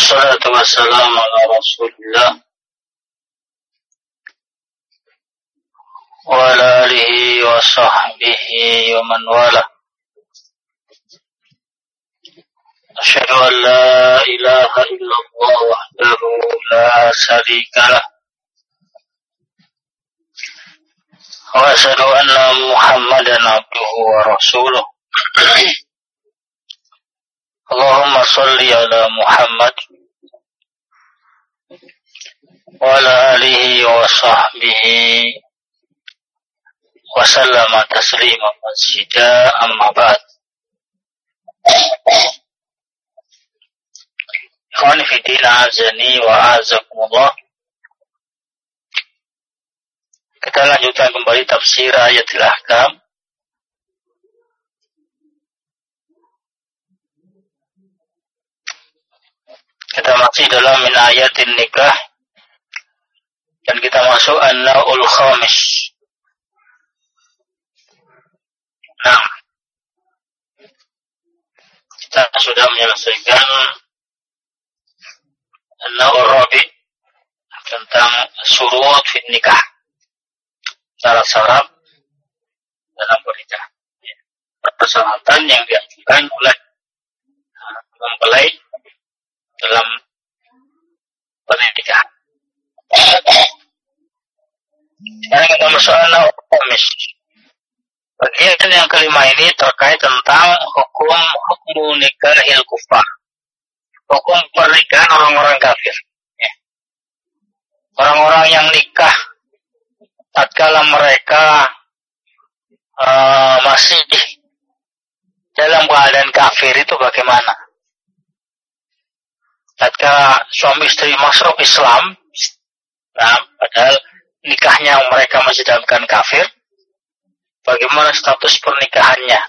Wassalatu wassalamu ala Rasulillah wa ala alihi wa sahbihi wa man wala. Asyhadu an la ilaha illallah wahdahu la syarika lah. Wa asyhadu anna Muhammadan abduhu wa rasuluh. Allahumma salli ala Muhammad wa ala alihi wa sahbihi wa sallama taslima masjida amma ba'd. Ikhwani fi din, azani wa azakumullah. Kita lanjutkan kembali tafsir ayatul ahkam. Kita masih dalam min ayatin nikah dan kita masuk an-naul khamis. Nah, kita sudah menyelesaikan an-naul rabi tentang syurut fi nikah, syarat-syarat dalam pernikahan. Persyaratan yang diajukan oleh mempelai dalam pernikahan. Sekarang kita masuk an-naul khamis. Bagian yang kelima ini terkait tentang hukum nikahil kufar. Hukum pernikahan orang-orang kafir. Orang-orang yang nikah tatkala mereka masih dalam keadaan kafir itu bagaimana? Tatkala suami istri masuk Islam, nah, padahal nikahnya mereka masih dalam keadaan kafir, bagaimana status pernikahannya?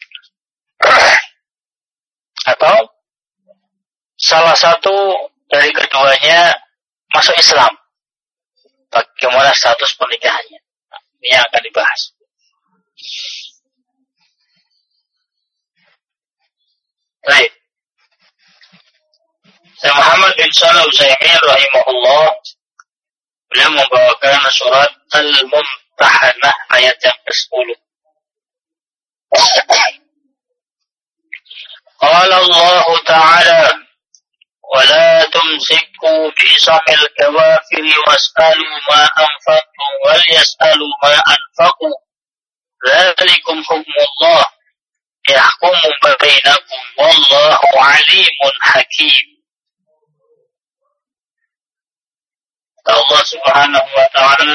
Atau salah satu dari keduanya masuk Islam, bagaimana status pernikahannya? Nah, ini yang akan dibahas. Baik. Syekh Muhammad bin Shalih Al-Utsaimin rahimahullah beliau membawakan surat Al-Mumtahanah ayat yang ke-10. Qala Allah Ta'ala wa la tumsiku bi'isamil kawafiri was'alu ma anfaqtum wal yas'alu ma anfaqu dzalikum hukmullah yahkumu bainakum wallahu alimun hakim. Allah Subhanahu wa ta'ala,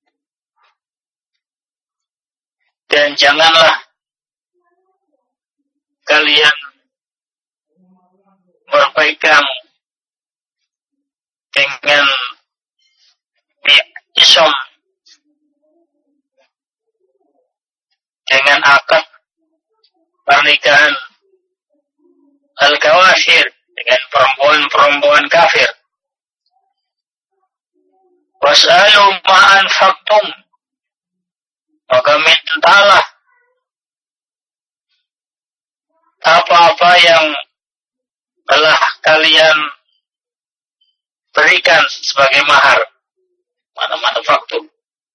dan janganlah kalian berpegang dengan isam, dengan akad pernikahan al-kawafir, dengan perempuan-perempuan kafir. Was'alu ma anfaqtum, maka mintalah apa-apa yang telah kalian berikan sebagai mahar. Mana faktum.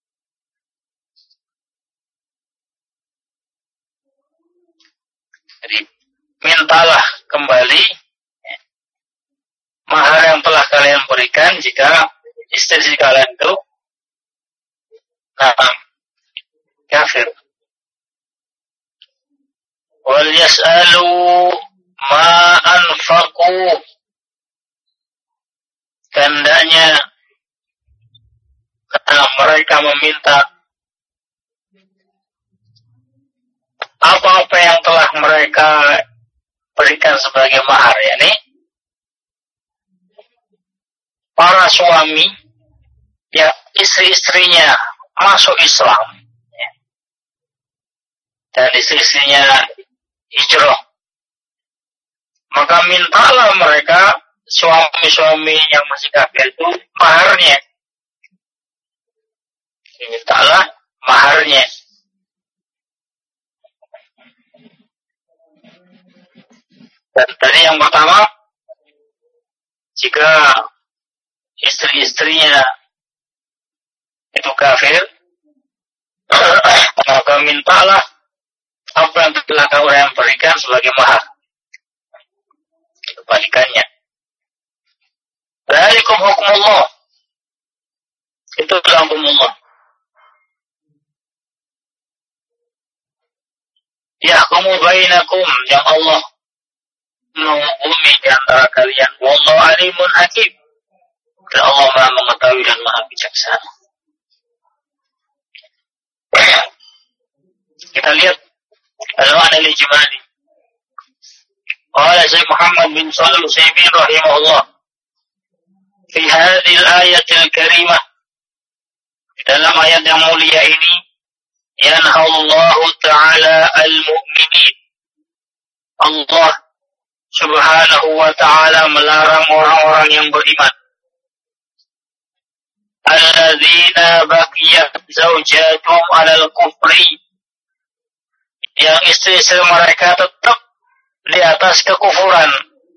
Jadi mintalah kembali mahar yang telah kalian berikan jika istri kalian itu kafir. Wal yas'alu ma anfaqu, hendaknya mereka meminta apa-apa yang telah mereka berikan sebagai mahar, yakni para suami ya istri-istrinya masuk Islam, ya, dan istri-istrinya hijrah, maka mintalah mereka suami-suami yang masih kafir itu maharnya. Mintalah maharnya. Dan tadi yang pertama jika istri-istrinya itu kafir, maka mintalah apa yang telah orang berikan sebagai mahar. Kebalikannya. Dzalikum hukmullah. Itu hukum Allah. Yahkumu bainakum, yang Allah menghukumi di antara kalian. Wallahu alimun hakim. Dan Allah Maha mengetahui dan Maha bijaksana. Kita lihat al-ma'na al-ijmali. Qala Syekh Muhammad bin Shalih Al-Utsaimin rahimahullah, fi hadhihi al-ayati al-karimah, dalam ayat yang mulia ini, yanhallahu ta'ala al-mu'minin, Allah subhanahu wa ta'ala melarang orang-orang yang beriman, alladzina baqiyat zawjatuhum 'alal kufri, yang istri-istri mereka tetap di atas kekufuran,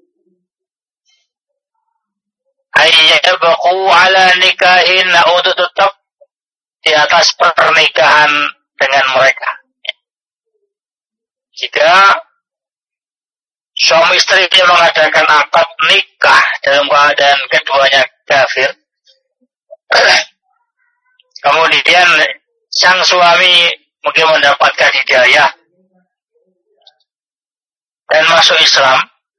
ayyabqu 'ala nikahin, untuk tetap di atas pernikahan dengan mereka. Jika suami istri mengadakan akad nikah dalam keadaan keduanya kafir, kemudian sang suami mungkin mendapatkan hidayah dan masuk Islam,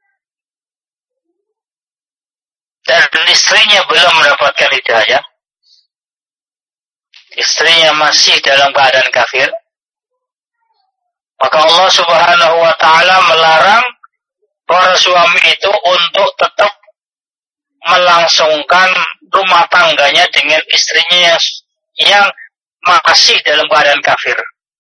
dan istrinya belum mendapatkan hidayah, istrinya masih dalam keadaan kafir, maka Allah subhanahu wa ta'ala melarang para suami itu untuk tetap melangsungkan rumah tangganya dengan istrinya yang masih dalam keadaan kafir.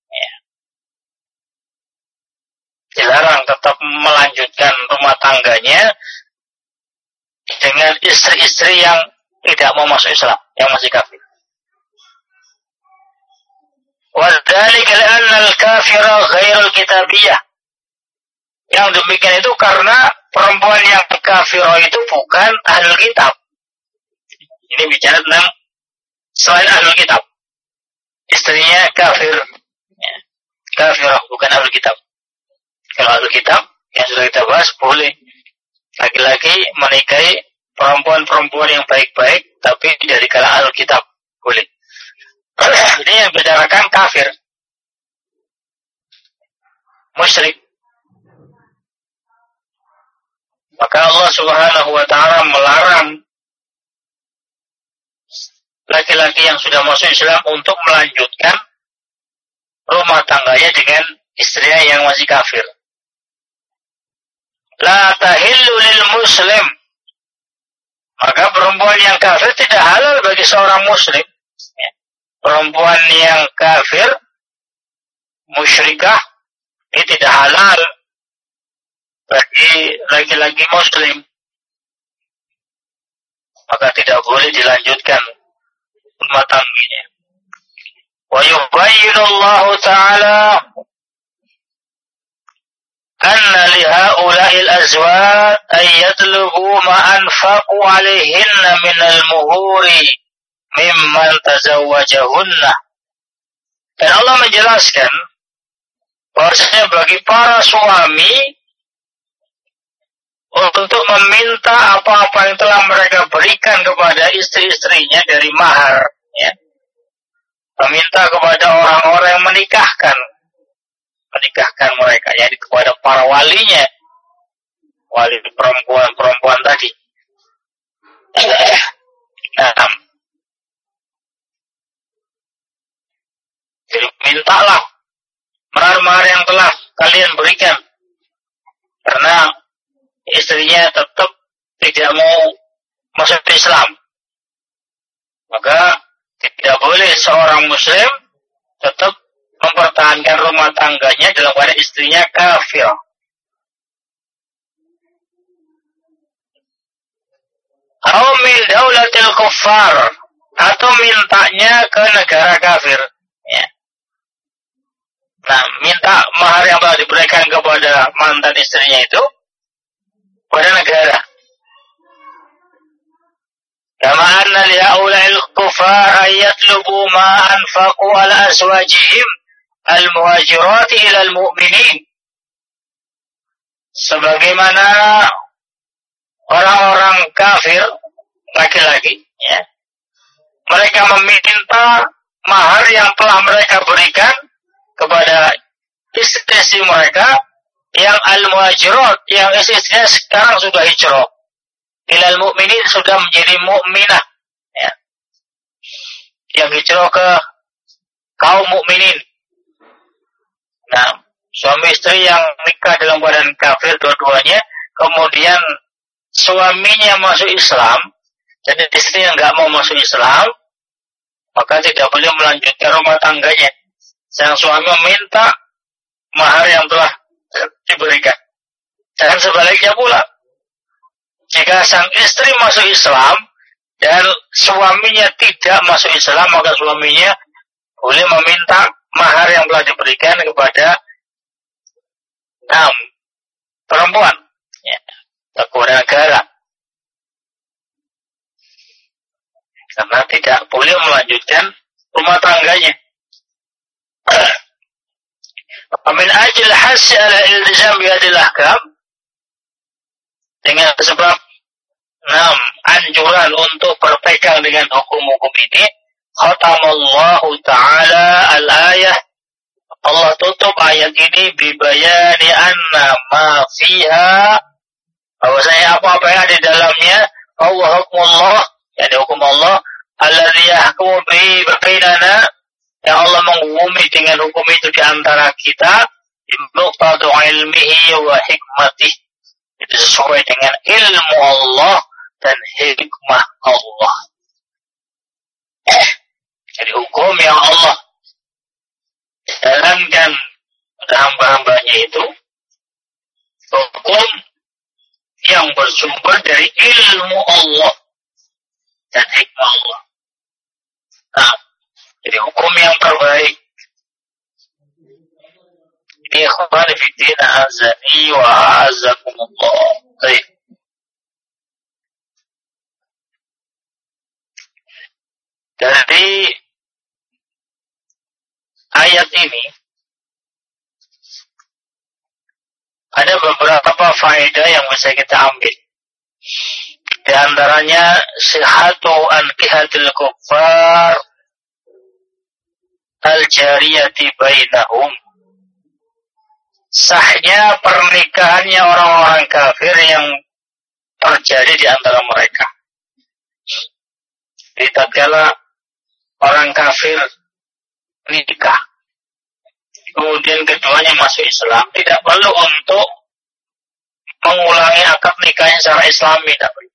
Dilarang tetap melanjutkan rumah tangganya dengan istri-istri yang tidak mau masuk Islam, yang masih kafir. Wadzalika li'anna al-kafira ghairul kitabiyah. Yang demikian itu karena perempuan yang kafir itu bukan ahlul kitab. Ini bicara tentang selain ahlul kitab. Istrinya kafir. Kafirah, bukan ahlul kitab. Kalau ahlul kitab, yang sudah kita bahas, boleh laki-laki menikahi perempuan-perempuan yang baik-baik, tapi dari kalangan ahlul kitab, boleh. Ini yang bicarakan kafir, musyrik. Maka Allah subhanahu wa ta'ala melarang laki-laki yang sudah masuk Islam untuk melanjutkan rumah tangganya dengan istrinya yang masih kafir. La tahillu lil muslim. Maka perempuan yang kafir tidak halal bagi seorang muslim. Perempuan yang kafir, musyrikah, ini tidak halal bagi laki-laki muslim. Maka tidak boleh dilanjutkan rumah tangganya. Wa yubayyinullahu ta'ala anna lihaula'il azwaj ay yatlubu ma anfaqu 'alaihinna minal muhuri mimman tazawwajahunna. Dan Allah menjelaskan bahwasanya bagi para suami untuk meminta apa-apa yang telah mereka berikan kepada istri-istrinya dari mahar, ya. Meminta kepada orang-orang yang menikahkan mereka, yakni kepada para walinya, wali perempuan tadi. Nah, jadi mintalah mahar-mahar yang telah kalian berikan, karena istrinya tetap tidak mau masuk Islam. Maka tidak boleh seorang muslim tetap mempertahankan rumah tangganya dalam keadaan istrinya kafir. Atau min daulatil kuffar, atau mintanya ke negara kafir. Ya. Nah, minta mahar yang telah diberikan kepada mantan istrinya itu pada negara. Kama anna li haula'il kufar yatlubu ma anfaqu ala azwajihim al-muhajirati ila al-mu'minin. Sebagaimana orang-orang kafir laki-laki, ya, mereka meminta mahar yang telah mereka berikan kepada istri-istri mereka yang al-muhajirat, yang istri-istrinya sekarang sudah hijrah. Ilal mu'minin, sudah menjadi mukminah, ya, yang hijrah ke kaum mukminin. Nah, suami istri yang nikah dalam badan kafir dua-duanya, kemudian suaminya masuk Islam, jadi istri yang nggak mau masuk Islam, maka tidak boleh melanjutkan rumah tangganya. Sang suami meminta mahar yang telah diberikan. Dan sebaliknya pula, jika sang istri masuk Islam dan suaminya tidak masuk Islam, maka suaminya boleh meminta mahar yang telah diberikan kepada perempuan, ya, kepada negara, karena tidak boleh melanjutkan rumah tangganya. Min ajil hasy ala iltizam bihadil ahkam, dengan sebab anjuran untuk berpegang dengan hukum-hukum ini, khatamallahu ta'ala al-ayah, Allah tutup ayat ini bibayani anna ma fiha, bahwasanya apa-apa yang di dalamnya Allah hukmullah, yakni hukum Allah, alladzi yahkumu bihi bainana, yang Allah menghukumi dengan hukum itu di antara kita, bimuqtadu ilmihi wa hikmatihi, itu sesuai dengan ilmu Allah dan hikmah Allah. Jadi hukum yang Allah jalankan pada hamba-hambanya itu hukum yang bersumber dari ilmu Allah dan hikmah Allah. Nah, jadi hukum yang terbaik. Ikhwani fi din, azani wa a'azzakumullah. Baik. Dari ayat ini ada beberapa faedah yang bisa kita ambil. Di antaranya sihhatu ankihatil kuffar al-jariyati bainahum, sahnya pernikahannya orang-orang kafir yang terjadi di antara mereka. Di tatkala orang kafir nikah, kemudian keduanya masuk Islam, tidak perlu untuk mengulangi akad nikahnya secara Islami,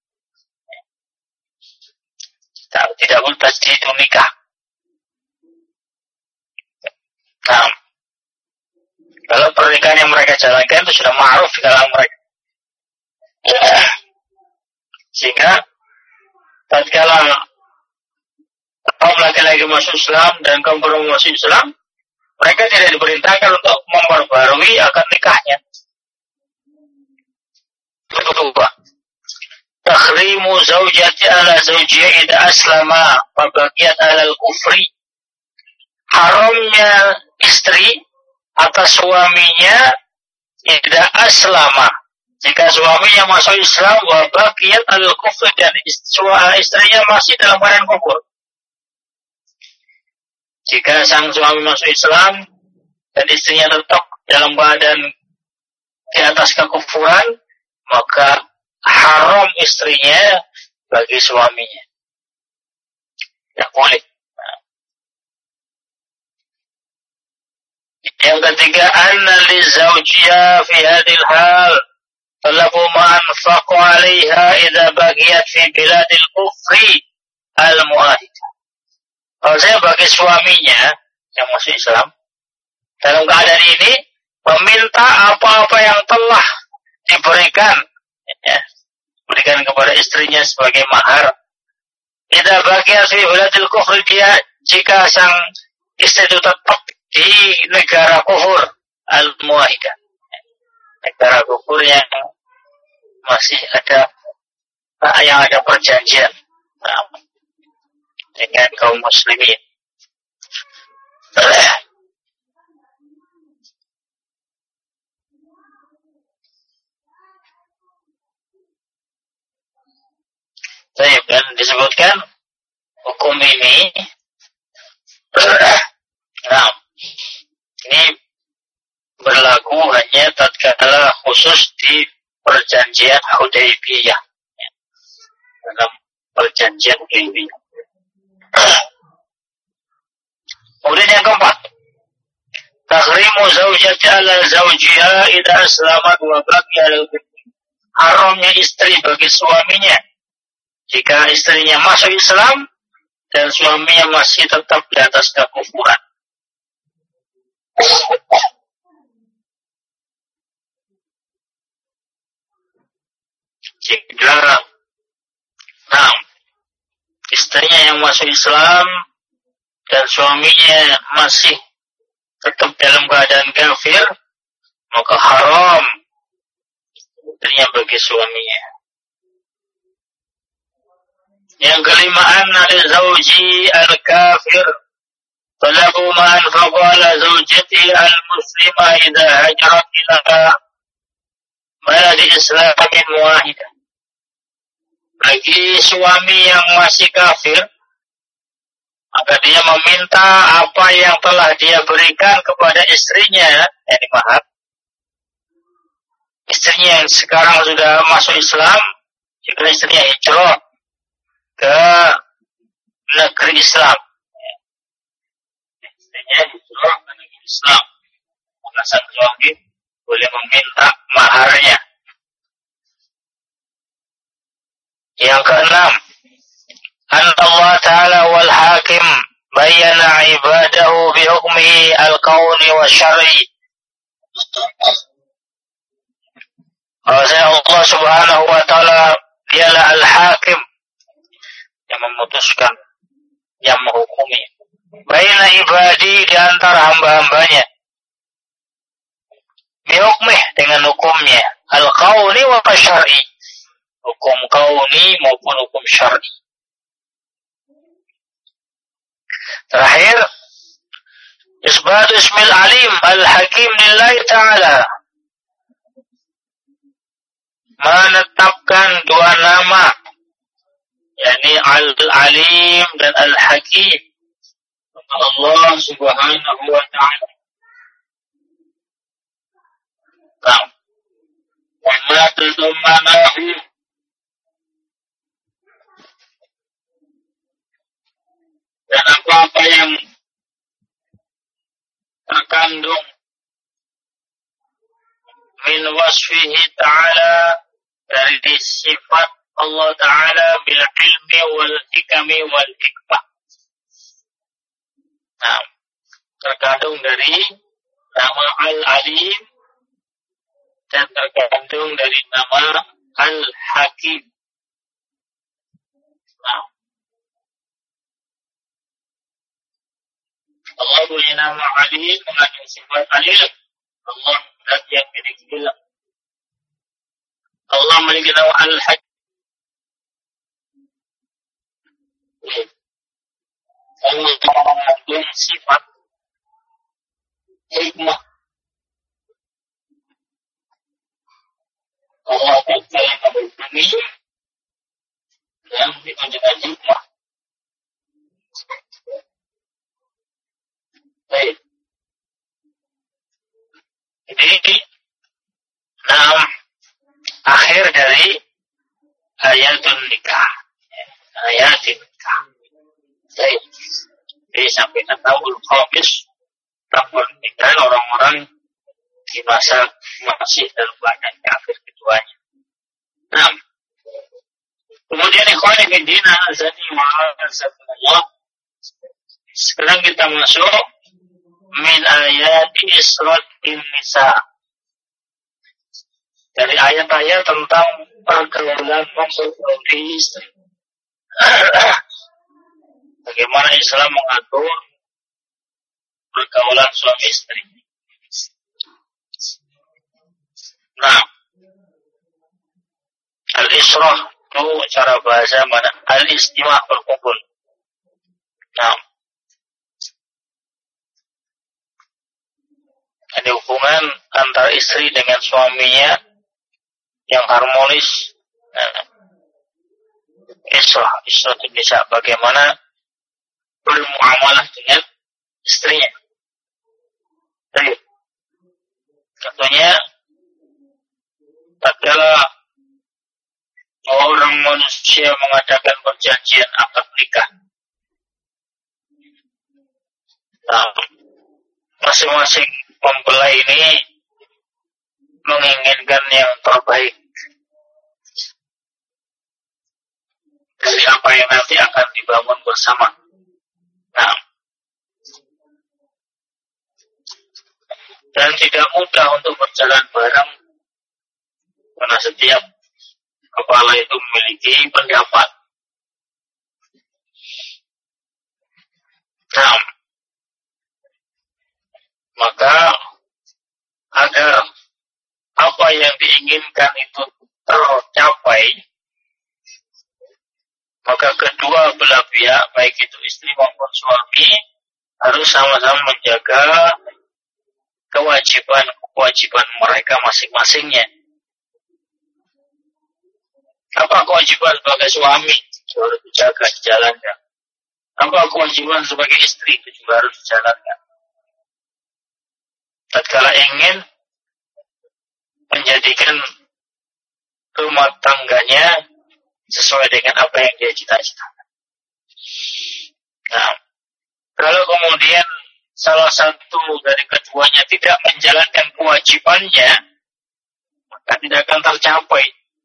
tidak perlu tasdid nikah. Nah, kalau pernikahan yang mereka jalankan itu sudah ma'ruf di kalangan mereka, sehingga tatkala kaum laki-laki masuk Islam dan kaum perempuan masuk Islam, mereka tidak diperintahkan untuk memperbarui akad nikahnya. Kedua, takhrimu zaujati ala zaujiyah idza aslama fa baqiyat ala al-kufri, haramnya istri atas suaminya idza aslama, jika suaminya masuk Islam, wa baqiyat ala al-kufri, dan istrinya masih dalam keadaan kufur. Jika sang suami masuk Islam dan istrinya tetap dalam badan di atas kekufuran, maka haram istrinya bagi suaminya. Tidak boleh. Yang ketiga, anna li zawjiha fi hadhil hal talabu ma anfaqu 'alayha idza bagiyat fi biladil kufri al-mu'ahidah. Bahwasanya bagi suaminya yang masuk Islam, dalam keadaan ini meminta apa-apa yang telah diberikan, ya, berikan kepada istrinya sebagai mahar. Idza bagiyat fi biladil kufri, dia jika sang istri itu tetap di negara kufur al-muahidah, negara kufur yang masih ada perjanjian Nah, dengan kaum muslimin. Baik, dan disebutkan hukum ini, nah, ini berlaku hanya tatkala khusus di perjanjian Hudaybiyah. Dalam perjanjian Hudaybiyah. Kemudian yang keempat, tahrimu zawjati ala zawjiha idza aslamat wa baqiya al-hukm. Haramnya istri bagi suaminya jika istrinya masuk Islam dan suaminya masih tetap di atas kekufuran. Jika istrinya yang masuk Islam dan suaminya masih tetap dalam keadaan kafir, maka haram istrinya bagi suaminya. Yang kelima, anna li zawji al-kafir talabu ma anfaqa ala zawjati al-muslima idza hajarat ila baladi islamin wahidah. Bagi suami yang masih kafir, maka dia meminta apa yang telah dia berikan kepada istrinya, yakni mahar. Istrinya yang sekarang sudah masuk Islam, jika istrinya hijrah ke negeri Islam, istrinya hijrah ke negeri Islam, maka sang suami boleh meminta maharnya. Yang keenam, Allah Ta'ala wal hakim bayyana ibadahu bi hukmihi al-kauni wa syar'i. Allah Subhanahu wa Ta'ala dialah al-hakim yang memutuskan, yang menghukumi baina ibadi di antara hamba-hambanya bi hukmih dengan hukumnya al-kauni wa syar'i, hukum kauni maupun hukum syar'i. Terakhir, isbat ismil alim al-hakim lillahi ta'ala, menetapkan dua nama, yakni al-alim dan al-hakim, Allah Subhanahu wa ta'ala. Wa ma tadammanahu, dan apa-apa yang terkandung min wasfihi ta'ala, dari sifat Allah Ta'ala bil ilmi wal hikami wal hikmah. Nah, terkandung dari nama al-alim dan terkandung dari nama al-hakim. Nah, Allah punya nama alim, mengandung sifat alim. Allah zat yang memiliki ilmu. Allah memiliki nama al-hakim. Allah mengandung sifat hikmah. Allah taala menghukumi yang dengan hikmah. Baik. Ini akhir dari ayatul nikah. Ayatul nikah. Baik. Jadi sampai tahun khamis, tahun nikah orang-orang di masa masih dalam keadaan kafir keduanya. Nah, kemudian ikhwan fillah azani wa azakumullah. Sekarang kita masuk min ayati Isratin Nisa, dari ayat-ayat tentang pergaulan suami istri. Bagaimana Islam mengatur pergaulan suami istri. Nah, al-Isra Itu cara bahasa mana? Al-istimah, berkumpul. Nah, ada hubungan antara istri dengan suaminya yang harmonis. Nah, Isra itu bisa bagaimana bermuamalah dengan istrinya. Jadi, contohnya, tatkala orang manusia mengadakan perjanjian akad nikah. Nah, masing-masing mempelai ini menginginkan yang terbaik dari apa yang nanti akan dibangun bersama. Nah, dan tidak mudah untuk berjalan bareng karena setiap kepala itu memiliki pendapat. Nah, maka agar apa yang diinginkan itu tercapai, maka kedua belah pihak, baik itu istri maupun suami, harus sama-sama menjaga kewajiban mereka masing-masingnya. Apa kewajiban sebagai suami? Itu harus dijaga, dijalankan. Apa kewajiban sebagai istri? Itu juga harus dijalankan. Tatkala ingin menjadikan rumah tangganya sesuai dengan apa yang dia cita-citakan. Nah, kalau kemudian salah satu dari keduanya tidak menjalankan kewajibannya, maka tidak akan tercapai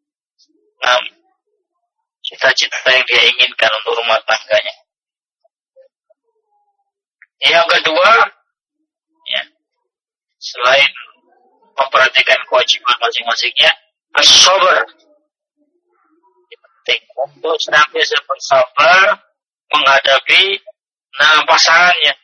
cita-cita yang dia inginkan untuk rumah tangganya. Yang kedua, ya, selain memperhatikan kewajiban masing-masingnya, as-sabar. Penting untuk senantiasa bersabar menghadapi pasangannya.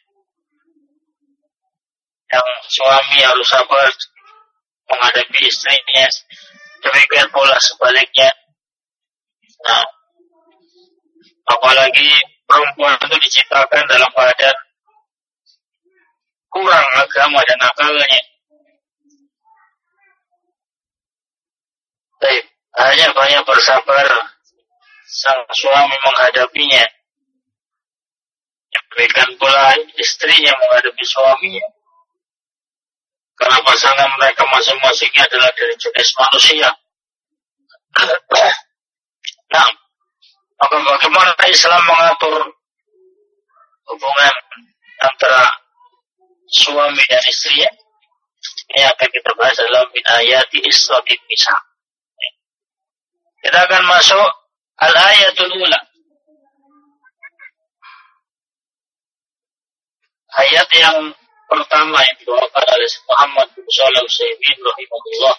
Yang suami harus sabar menghadapi istrinya, demikian pula sebaliknya. Nah, apalagi perempuan itu diciptakan dalam keadaan kurang agama dan akalnya. Baik, hanya banyak bersabar sang suami menghadapinya. Demikian pula istrinya menghadapi suaminya. Karena pasangan mereka masing-masingnya adalah dari jenis manusia. Nah, maka bagaimana Islam mengatur hubungan antara suami dan istrinya? Ini akan kita bahas dalam min ayati Islamin Nisa. Kita akan masuk al-ayatul ula. Ayat yang pertama yang dibawakan oleh Muhammad bin Shalih Al-Utsaimin rahimahullah.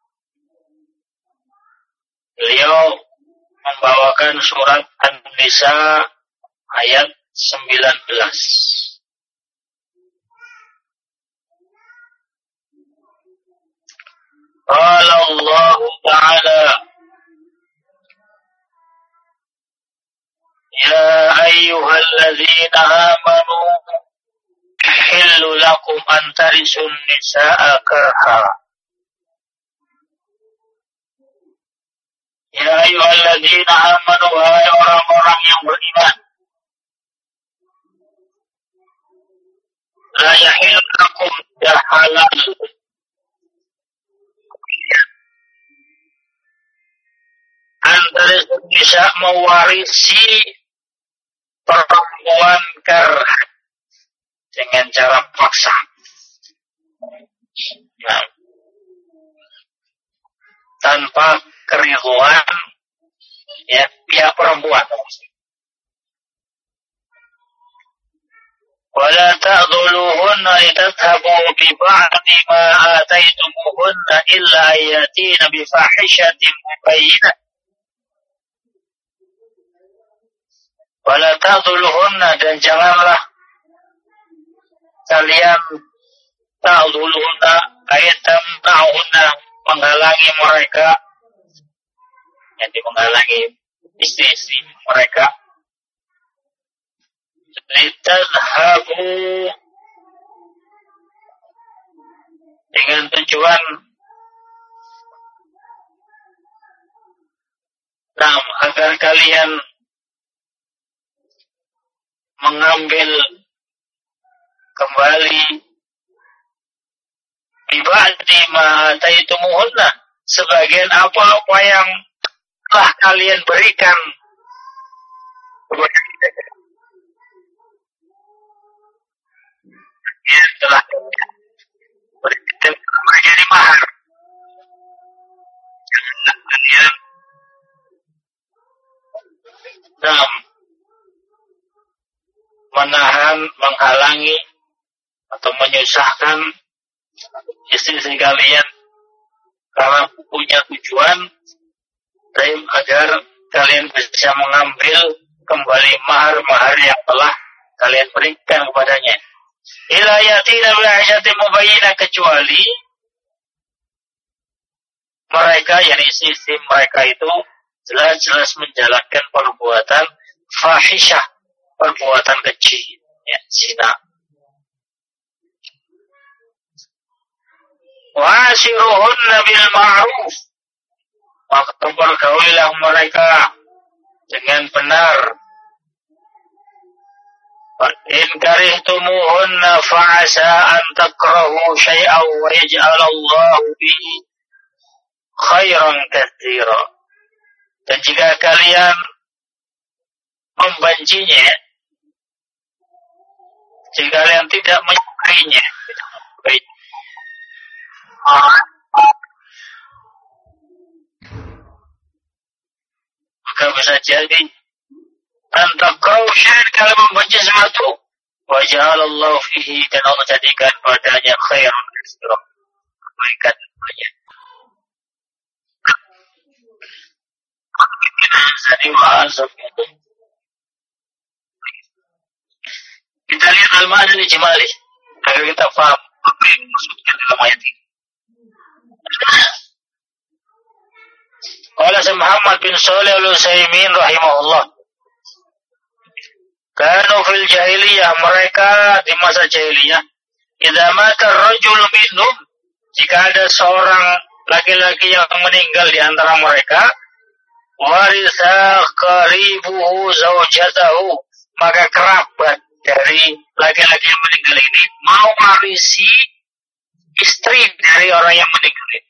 Beliau membawakan surat An-Nisa ayat 19. Qala Allah Ta'ala, Ya ayyuhalladzina amanu hillu lakum antarisun nisa'a karha. Ya ayyuhalladzina amanu, wahai orang-orang yang beriman, la yahillu lakum halal antarisun nisa' mewarisi perempuan karha dengan cara paksa. Nah, tanpa keriduan ya pihak perempuan. Wala ta'dhuluhunna litadhhabu bi ba'di ma ataytumuhunna illa ayatina bi fahishatin mubayyinah. Wala ta'dhuluhunna, dan janganlah kalian ta'dhuluhunna ayat tamna'unna, menghalangi mereka yang menghalangi istri-istri mereka. Litadhabu, dengan tujuan agar kalian mengambil kembali ibadi ma taitumuhunna, sebagian apa-apa yang telah kalian berikan kepada mereka, yang telah berikan menjadi mahar. Janganlah kalian menahan, menghalangi atau menyusahkan istri-istri kalian karena punya tujuan agar kalian bisa mengambil kembali mahar-mahar yang telah kalian berikan kepadanya. Ila yatina bi ayatin mubayyinah, kecuali mereka, yang istri-istri mereka itu jelas-jelas menjalankan perbuatan fahisyah, perbuatan keji, ya, zina. Wa ashiruhunna bil ma'ruf, maka bergaulilah mereka dengan benar. Fa in karihtumuhunna fa'asa an takrahu syai'an wa yaj'alallahu bihi khairan katsira. Dan jika kalian membencinya, jika kalian tidak menyukainya, maka bisa jadi antakrau syai'an, kalau membenci sesuatu, wa ja'alallahu fihi, dan Allah jadikan padanya khairan katsira, kebaikan banyak. Kita lihat al-ma'na al-ijmali agar kita paham apa yang dimaksudkan dalam ayat ini. Qala Syekh Muhammad bin Shalih Al-Utsaimin rahimahullah, kanu fil jahiliyah, mereka di masa jahiliyah, idza mata ar-rajul minhum, jika ada seorang laki-laki yang meninggal di antara mereka, warisa qaribuhu zaujatahu, maka kerabat dari laki-laki yang meninggal ini mau warisi istri dari orang yang meninggal ini.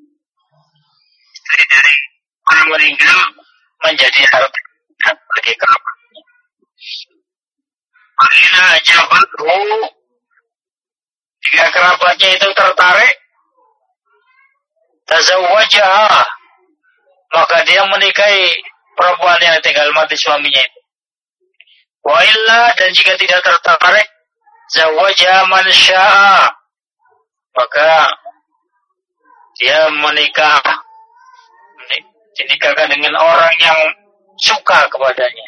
Istri dari orang meninggal menjadi harta bagi kerabatnya. Apabila jabathu, jika kerabatnya itu tertarik, tazawwajaha, maka dia menikahi perempuan yang tinggal mati suaminya itu. Wa illa, dan jika tidak tertarik, zawwaja man syaa, maka dia dinikahkan dengan orang yang suka kepadanya.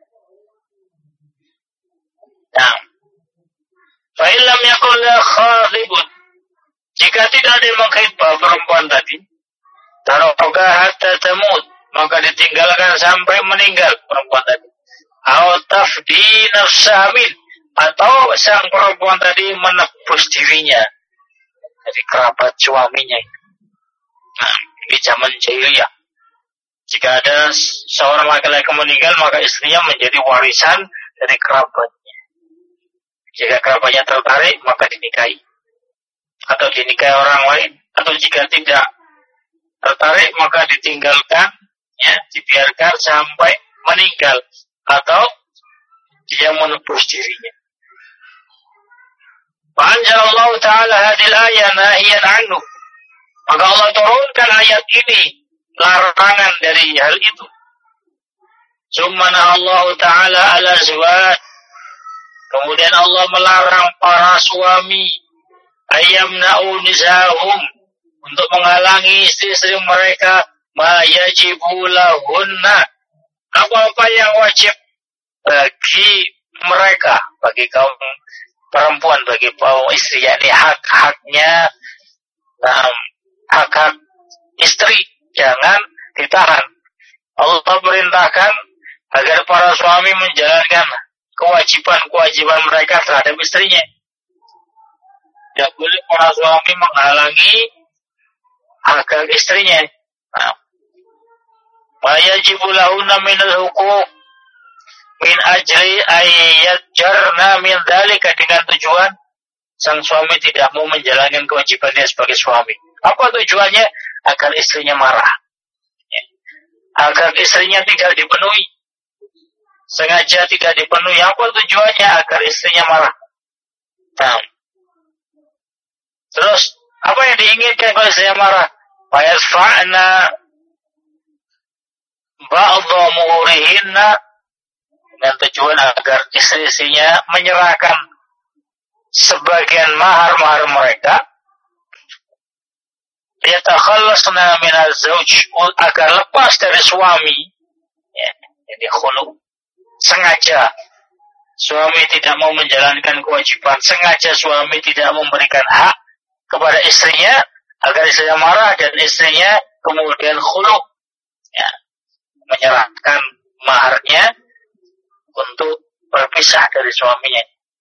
Nah, fa illam yakul la khadibun, jika tidak ada yang mengkhidbah perempuan tadi, taroka hatta tamut, maka ditinggalkan sampai meninggal perempuan tadi. Aw tafdi nafsaha min, atau sang perempuan tadi menebus dirinya dari kerabat suaminya. Nah, di zaman jahiliyah, jika ada seorang laki-laki meninggal, maka istrinya menjadi warisan dari kerabatnya. Jika kerabatnya tertarik, maka dinikahi, atau dinikahi orang lain. Atau jika tidak tertarik, maka ditinggalkan, ya, dibiarkan sampai meninggal, atau dia menebus dirinya. Anzalallahu ta'ala hadil ayat nahiyan anhu, maka Allah turunkan ayat ini larangan dari hal itu. Summa Allah ta'ala ala zawaj, kemudian Allah melarang para suami ayyamna'u nisahum, untuk menghalangi istri-istri mereka ma yajibu lahunna, apa-apa yang wajib bagi mereka, bagi kaum perempuan, bagi kaum istri, yakni hak-haknya, hak-hak istri jangan ditahan, suami menjalankan kewajiban mereka terhadap istrinya. Tidak boleh para suami menghalangi hak istrinya. Wajibu lahunna minal huquq min ajli ayat jarna min dzalika, dengan tujuan sang suami tidak mau menjalankan kewajibannya sebagai suami. Apa tujuannya? Agar istrinya marah. Agar istrinya tidak dipenuhi. Sengaja tidak dipenuhi. Apa tujuannya? Agar istrinya marah. Nah. Terus, apa yang diinginkan kalau istrinya marah? Fayadfa'na ba'dha muhurihinna, dengan tujuan agar istri-istrinya menyerahkan sebagian mahar-mahar mereka, yatakhallasna minaz zauj, agar lepas dari suami. Ya, jadi khulu. Sengaja suami tidak mau menjalankan kewajiban, sengaja suami tidak memberikan hak kepada istrinya, agar istrinya marah dan istrinya kemudian khulu, ya, menyerahkan maharnya untuk berpisah dari suaminya.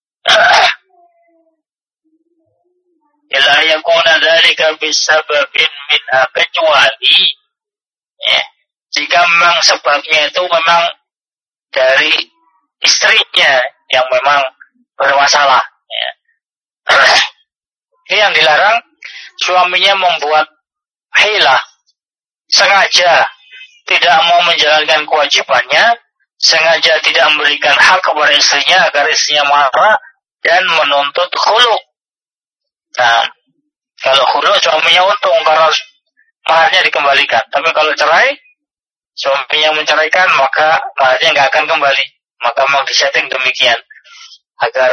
Ila yakuna dzalika bisababin minha, kecuali ya, jika memang sebabnya itu memang dari istrinya yang memang bermasalah, ya. Ini yang dilarang, suaminya membuat hilah, sengaja tidak mau menjalankan kewajibannya, sengaja tidak memberikan hak kepada istrinya agar istrinya marah dan menuntut khulu. Nah, kalau khulu suaminya untung karena maharnya dikembalikan. Tapi kalau cerai, suaminya menceraikan, maka maharnya nggak akan kembali. Maka memang disetting demikian agar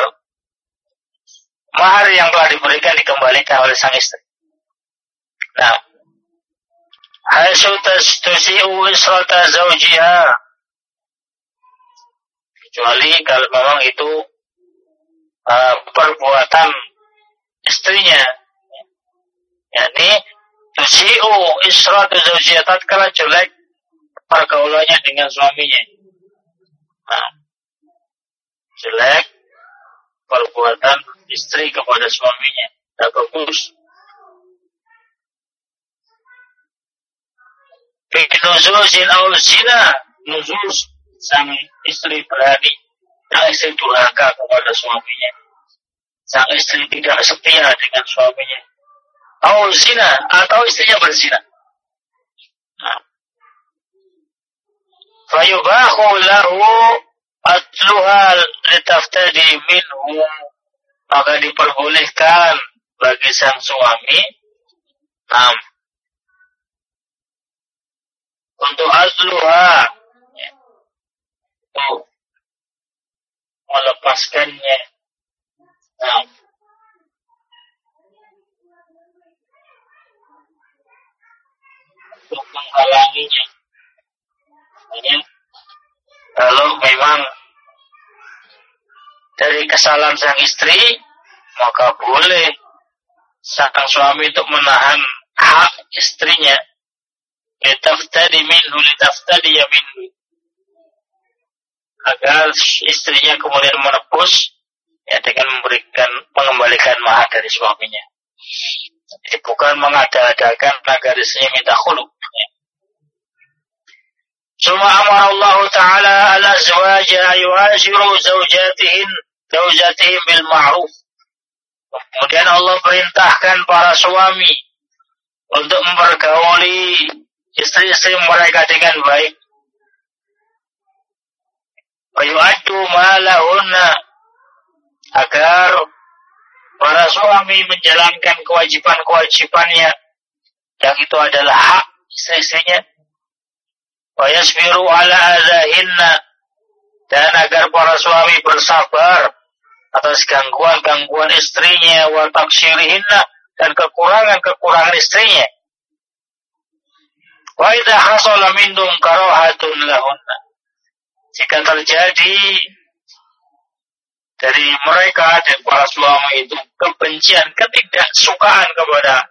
mahar yang telah diberikan dikembalikan oleh sang istri. Nah, haitsu tusi'u israta zawjiha, kecuali kalau memang itu perbuatan istrinya, yakni tusi'u isratu zawjiha, tatkala jelek pergaulannya dengan suaminya. Nah, jelek perbuatan istri kepada suaminya, tidak bagus. Nuzuzin aw zina, nuzuz, sang istri berani, sang istri durhaka kepada suaminya, sang istri tidak setia dengan suaminya, aw zina, atau istrinya berzina. Nah, fayubahu lahu atluha litaftadi minhu, maka diperbolehkan bagi sang suami untuk azluha, untuk melepaskannya, untuk menghalanginya. Kalau memang dari kesalahan sang istri, maka boleh sang suami untuk menahan hak istrinya, litaftadi minhu, agar istrinya kemudian menebus, ya, dengan mengembalikan mahar dari suaminya. Jadi bukan mengada-adakan agar istrinya minta khulu. Suma amara Allah Ta'ala al-azwaja yu'ashiru zawjatihim bil ma'ruf. Kemudian Allah perintahkan para suami untuk mempergauli istri-istri mereka dengan baik. Wa yu'addu ma lahunna, agar para suami menjalankan kewajiban-kewajibannya yang itu adalah hak istri-istrinya. Wa yasbiru ala adzahinna, dan agar para suami bersabar atas gangguan-gangguan istrinya, wa taqsirihinna, dan kekurangan-kekurangan istrinya. Wa idza hasala minhum karahatun lahunna, jika terjadi dari mereka dan para suami itu kebencian, ketidaksukaan kepada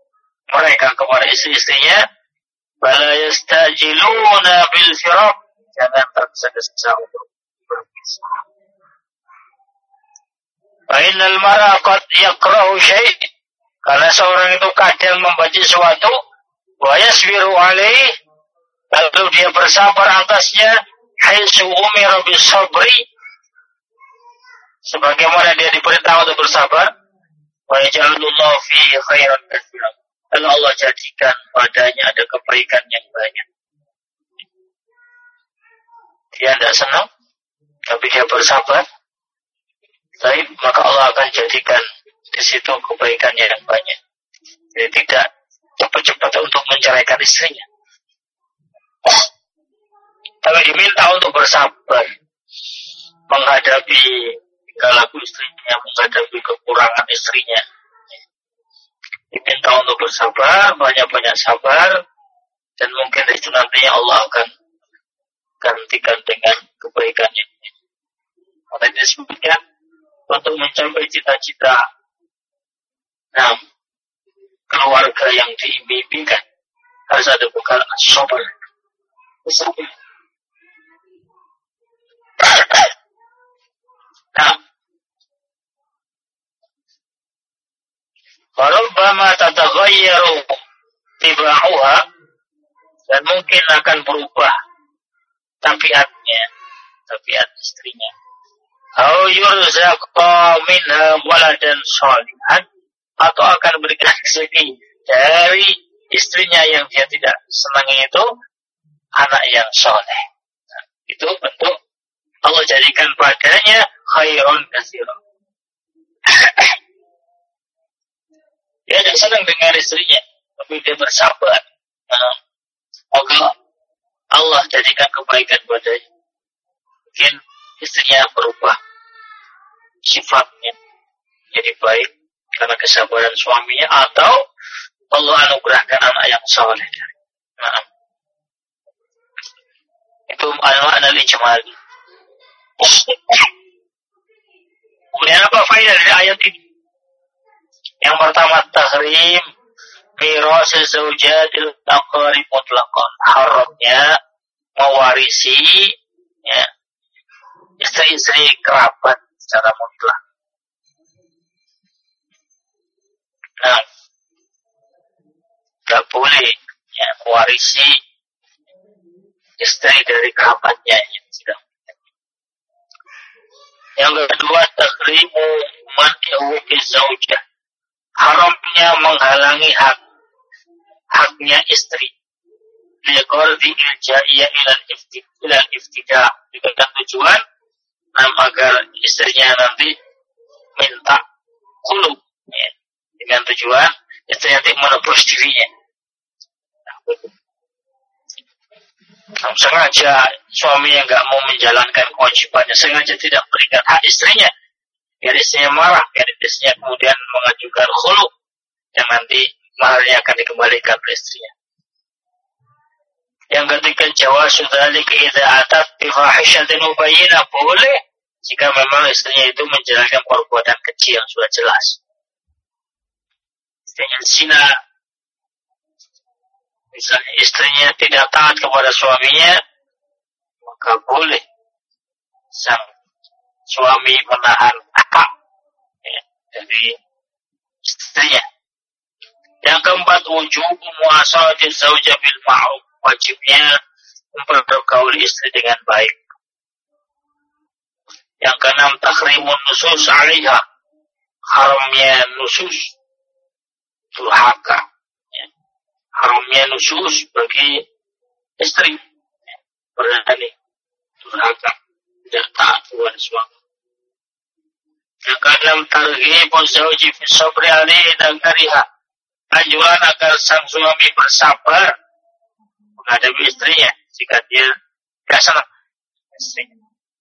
mereka, kepada istri-istrinya, fala yastajiluna bil firaq, jangan tergesa-gesa untuk berpisah. Fainal mar'a qad yakrahu syai', karena seorang itu kadang membenci sesuatu, wa yasbiru alaihi, lalu dia bersabar atasnya, haitsu umira bisabri, sebagaimana dia diperintah untuk bersabar, wa yaj'alullahu fihi khairan katsiran, lalu Allah jadikan padanya ada kebaikan yang banyak. Dia tidak senang, tapi dia bersabar, baik, maka Allah akan jadikan di situ kebaikan yang banyak. Jadi tidak cepat-cepat untuk menceraikan istrinya, tapi diminta untuk bersabar menghadapi tingkah laku istrinya, menghadapi kekurangan istrinya. Diminta untuk bersabar, banyak-banyak sabar, dan mungkin itu nantinya Allah akan gantikan dengan kebaikan yang banyak. Maka disebutkan untuk mencapai cita-cita keluarga yang diimpikan harus ada bekal sabar. Warubbama tataghayyaru tibauha, dan mungkin akan berubah tabiat istrinya. Au yurzaqa minha waladan shalihan, atau akan berikan rezeki dari istrinya yang dia tidak senangi itu anak yang soleh. Itu bentuk Allah jadikan padanya khairan katsiran. Dia tidak senang dengan istrinya, tapi dia bersabar. Maka Allah jadikan kebaikan padanya. Mungkin istrinya berubah sifatnya jadi baik karena kesabaran suaminya, atau Allah anugerahkan anak yang saleh. Itu makna ijmali. Kemudian apa faedah dari ayat ini? Yang pertama, tahrim miras zaujatil aqrib mutlaqan, haramnya mewarisi istri-istri kerabat secara mutlak. Tidak boleh mewarisi istri dari kerabatnya yang tidak. Yang kedua, tahrimu man'ihu zaujah, haramnya menghalangi haknya istri. Liqardi ilja'iyya ilal iftida, dengan tujuan agar istrinya nanti minta khulu, dengan tujuan istrinya nanti menebus dirinya. Sengaja suami yang nggak mau menjalankan kewajibannya, sengaja tidak berikan hak istrinya, biar istrinya marah, biar istrinya kemudian mengajukan khulu, yang nanti maharnya akan dikembalikan ke istrinya. Yang ketiga, jawazu dzalika idza atat bi fahishatin mubayyinah, boleh jika memang istrinya itu menjalankan perbuatan kecil yang sudah jelas. Istrinya zina, misalnya istrinya tidak taat kepada suaminya, maka boleh sang suami menahan hak dari istrinya. Yang keempat, wujub muasati zaujah bil ma'ruf, wajibnya mempergauli istri dengan baik. Yang keenam, tahrimun nusus 'alaiha, haramnya nusus, durhaka. Haramnya nusus bagi istri, berani durhaka, tidak taat kepada suami. Yang keenam, targhibun zauji fi sabri 'alaihi dan kariha, anjuran agar sang suami bersabar menghadapi istrinya jika dia tidak senang istrinya.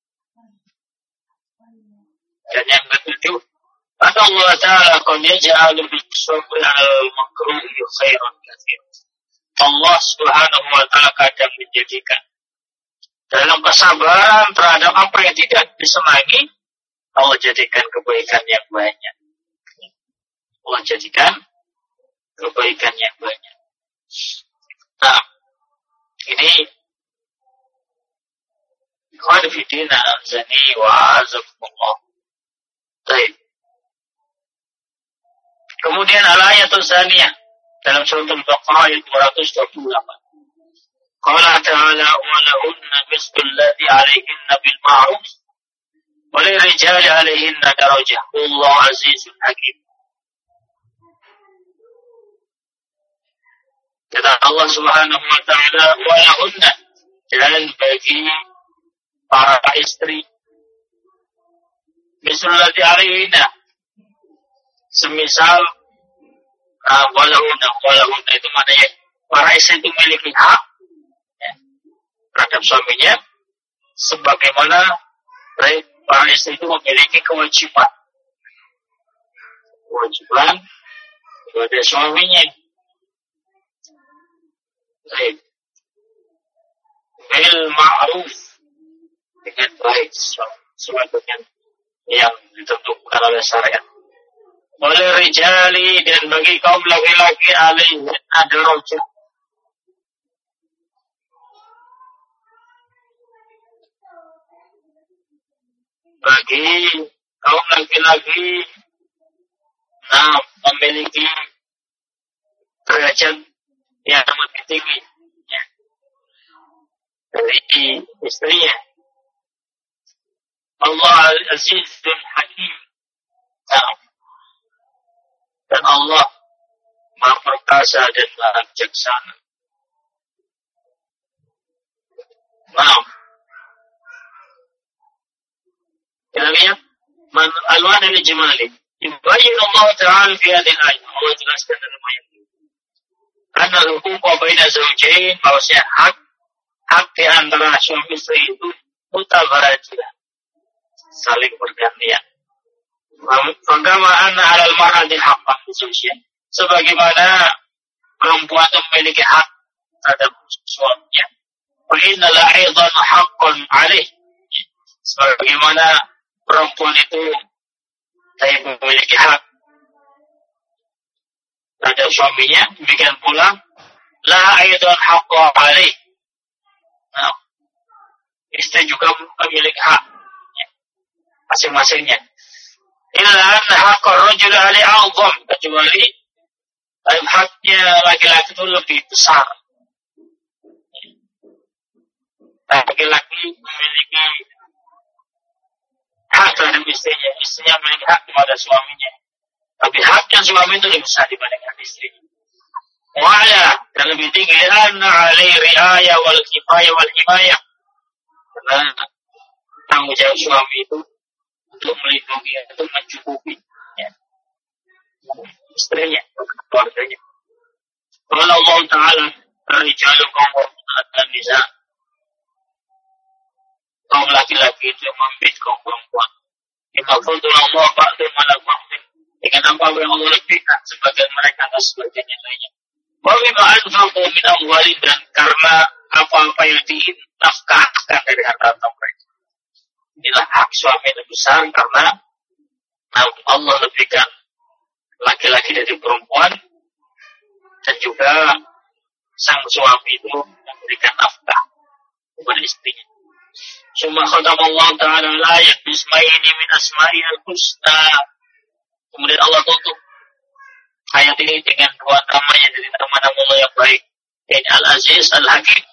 Dan yang ketujuh, Allah Ta'ala qad yaj'alu bis-sabri 'alal makruhi khairan katsiran. Allah Subhanahu wa Ta'ala kadang menjadikan dalam kesabaran terhadap apa yang tidak disenangi, Allah jadikan kebaikan yang banyak. Allah jadikan kebaikan yang banyak. Nah, ini Ikhwan fillah azani wa azakumullah. Baik. Kemudian al-ayatul tsaniyah dalam surat Al-Baqarah ayat 228. Qala ta'ala wa lahunna mislu alladhi 'alayhinna bil ma'ruf wa lirijali 'alayhinna darajah wallahu 'azizun hakim. Kata Allah Subhanahu wa taala wa lahunna, dan bagi para istri mislu alladhi 'alayhinna, semisal walahunna itu maknanya para istri itu memiliki hak terhadap suaminya sebagaimana para istri itu memiliki kewajiban kepada suaminya. Baik. Bil ma'ruf, dengan baik, sesuai dengan yang ditentukan oleh syariat. Oleh rijali, dan bagi kaum laki-laki alaihin darajah, bagi kaum laki-laki memiliki derajat yang lebih tinggi dari istrinya. Allah Al-Aziz dan Hakim, dan Allah Maha Perkasa dan Maha Bijaksana. Kita lihat alwan al-ijmali. Yubayyin Allah Ta'ala fi hadhihi al-ayat. Allah jelaskan dalam ayat ini. Karena hukum baina zawjain, bahwasanya hak di antara suami istri itu mutabarajah, saling bergantian. Fagama anna 'alal mar'ati haqqan khususnya, sebagaimana perempuan memiliki hak terhadap suaminya. Wa inna la aidan haqqan 'alaih, sebagaimana perempuan itu memiliki hak terhadap suaminya, demikian pula la aidan haqqan 'alaih, istri juga memiliki hak masing-masingnya. Illa anna haqqar rajul 'alai a'zam, kecuali haknya laki-laki itu lebih besar. Laki-laki memiliki hak terhadap istrinya, istrinya memiliki hak kepada suaminya. Tapi haknya suami itu lebih besar dibandingkan istrinya. Wa'ala, dan lebih tinggi, anna 'alai ri'ayah wal kifayah wal himayah, karena tanggung jawab suami itu untuk melindungi, untuk mencukupi istrinya, keluarganya. Kalau Allah Ta'ala rijalu qawwamun 'alan nisa, kaum laki-laki itu yang memimpin kaum perempuan. Bima fadala Allah ba'dhum 'ala ba'dhin, dengan apa yang Allah lebihkan sebagian mereka atas sebagian yang lainnya. Wa bima anfaqu min amwalihim, dan karena apa-apa yang dinafkahkan dari harta mereka. Inilah hak suami itu besar karena Allah lebihkan laki-laki dari perempuan, dan juga sang suami itu memberikan nafkah kepada istrinya. Summa khatama Allah Ta'ala la yakbismaini min asma'il husna. Kemudian Allah tutup ayat ini dengan dua namanya dari nama-nama Allah yang baik, yaitu Al-Aziz, Al-Hakim.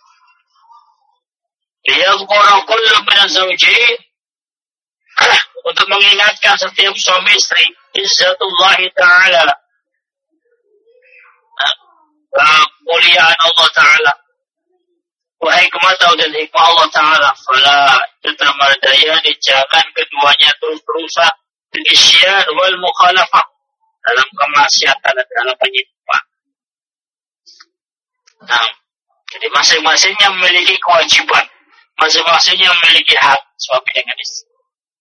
Liyadhkura kullu min az-zawjayn, untuk mengingatkan setiap suami istri izzatullah Ta'ala, kemuliaan Allah Ta'ala, wa hikmatahu, dan hikmah Allah Ta'ala. Fala tatamadayani, jangan keduanya terus-terusan bil isyan wal mukhalafah, dalam kemaksiatan dan dalam penyimpangan. Jadi masing-masingnya memiliki kewajiban, masing-masingnya memiliki hak suami dengan istri.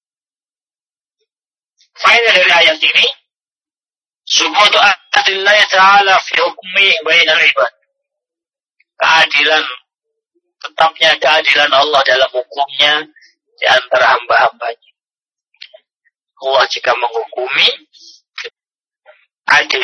Faedah dari ayat ini, subutu adillah Ta'ala fi hukmi bainal ibad, keadilan, tetapnya keadilan Allah dalam hukumnya di antara hamba-hambanya. Allah jika menghukumi adil.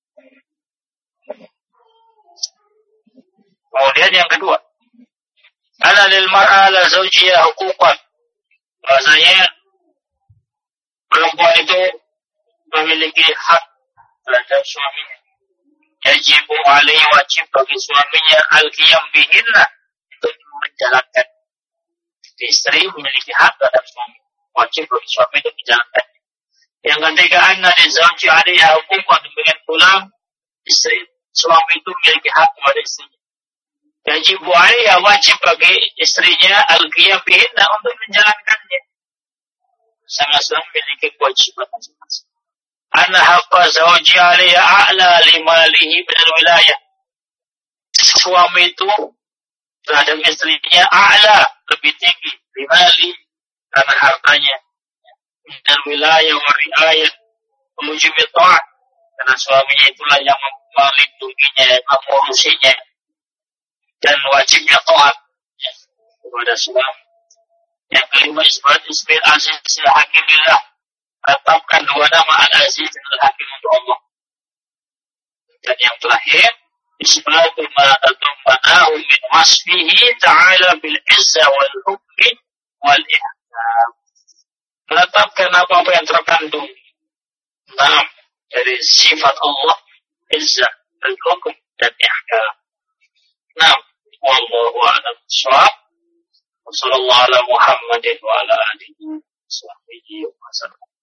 Kemudian yang kedua, Ana lil mar'a la zawjiha huquqan. Bahasanya perempuan itu memiliki hak terhadap suaminya. Yajibu alaihi, wajib bagi suaminya al-qiyam bihinna, untuk menjalankan. Istri memiliki hak terhadap suami. Wajib bagi suami untuk menjalankan. Yang ketiga, anna li zawji alaiha huquqan, demikian pula istri suami itu memiliki hak kepada istrinya. Yajibu alaiha, wajib bagi istrinya al-qiyam bihinna, untuk menjalankannya. Sama-sama memiliki kewajiban masing-masing. Anna haqqa zawji alaiha a'la limalihi minal wilayah. Suami itu terhadap istrinya a'la, lebih tinggi, limali, karena hartanya, minal wilayah wa riayah, memujibi ta'at, karena suaminya itulah yang melindunginya, mengurusinya, dan wajibnya ta'at kepada suami. Yang kelima, isbat ismil aziz al-hakimillah, tetapkan dua nama al-aziz dan al-hakim untuk Allah. Dan yang terakhir, isbatu ma tatummanahu min wasfihi ta'ala bil izza wal hukmi wal ihkam. Menetapkan apa-apa yang terkandung dari sifat Allah, izzah, al-hukum dan ihkam. Wallahu a'lam bishawab. Wassallallahu ala Muhammadin wa ala alihi wa sahbihi wa sallam.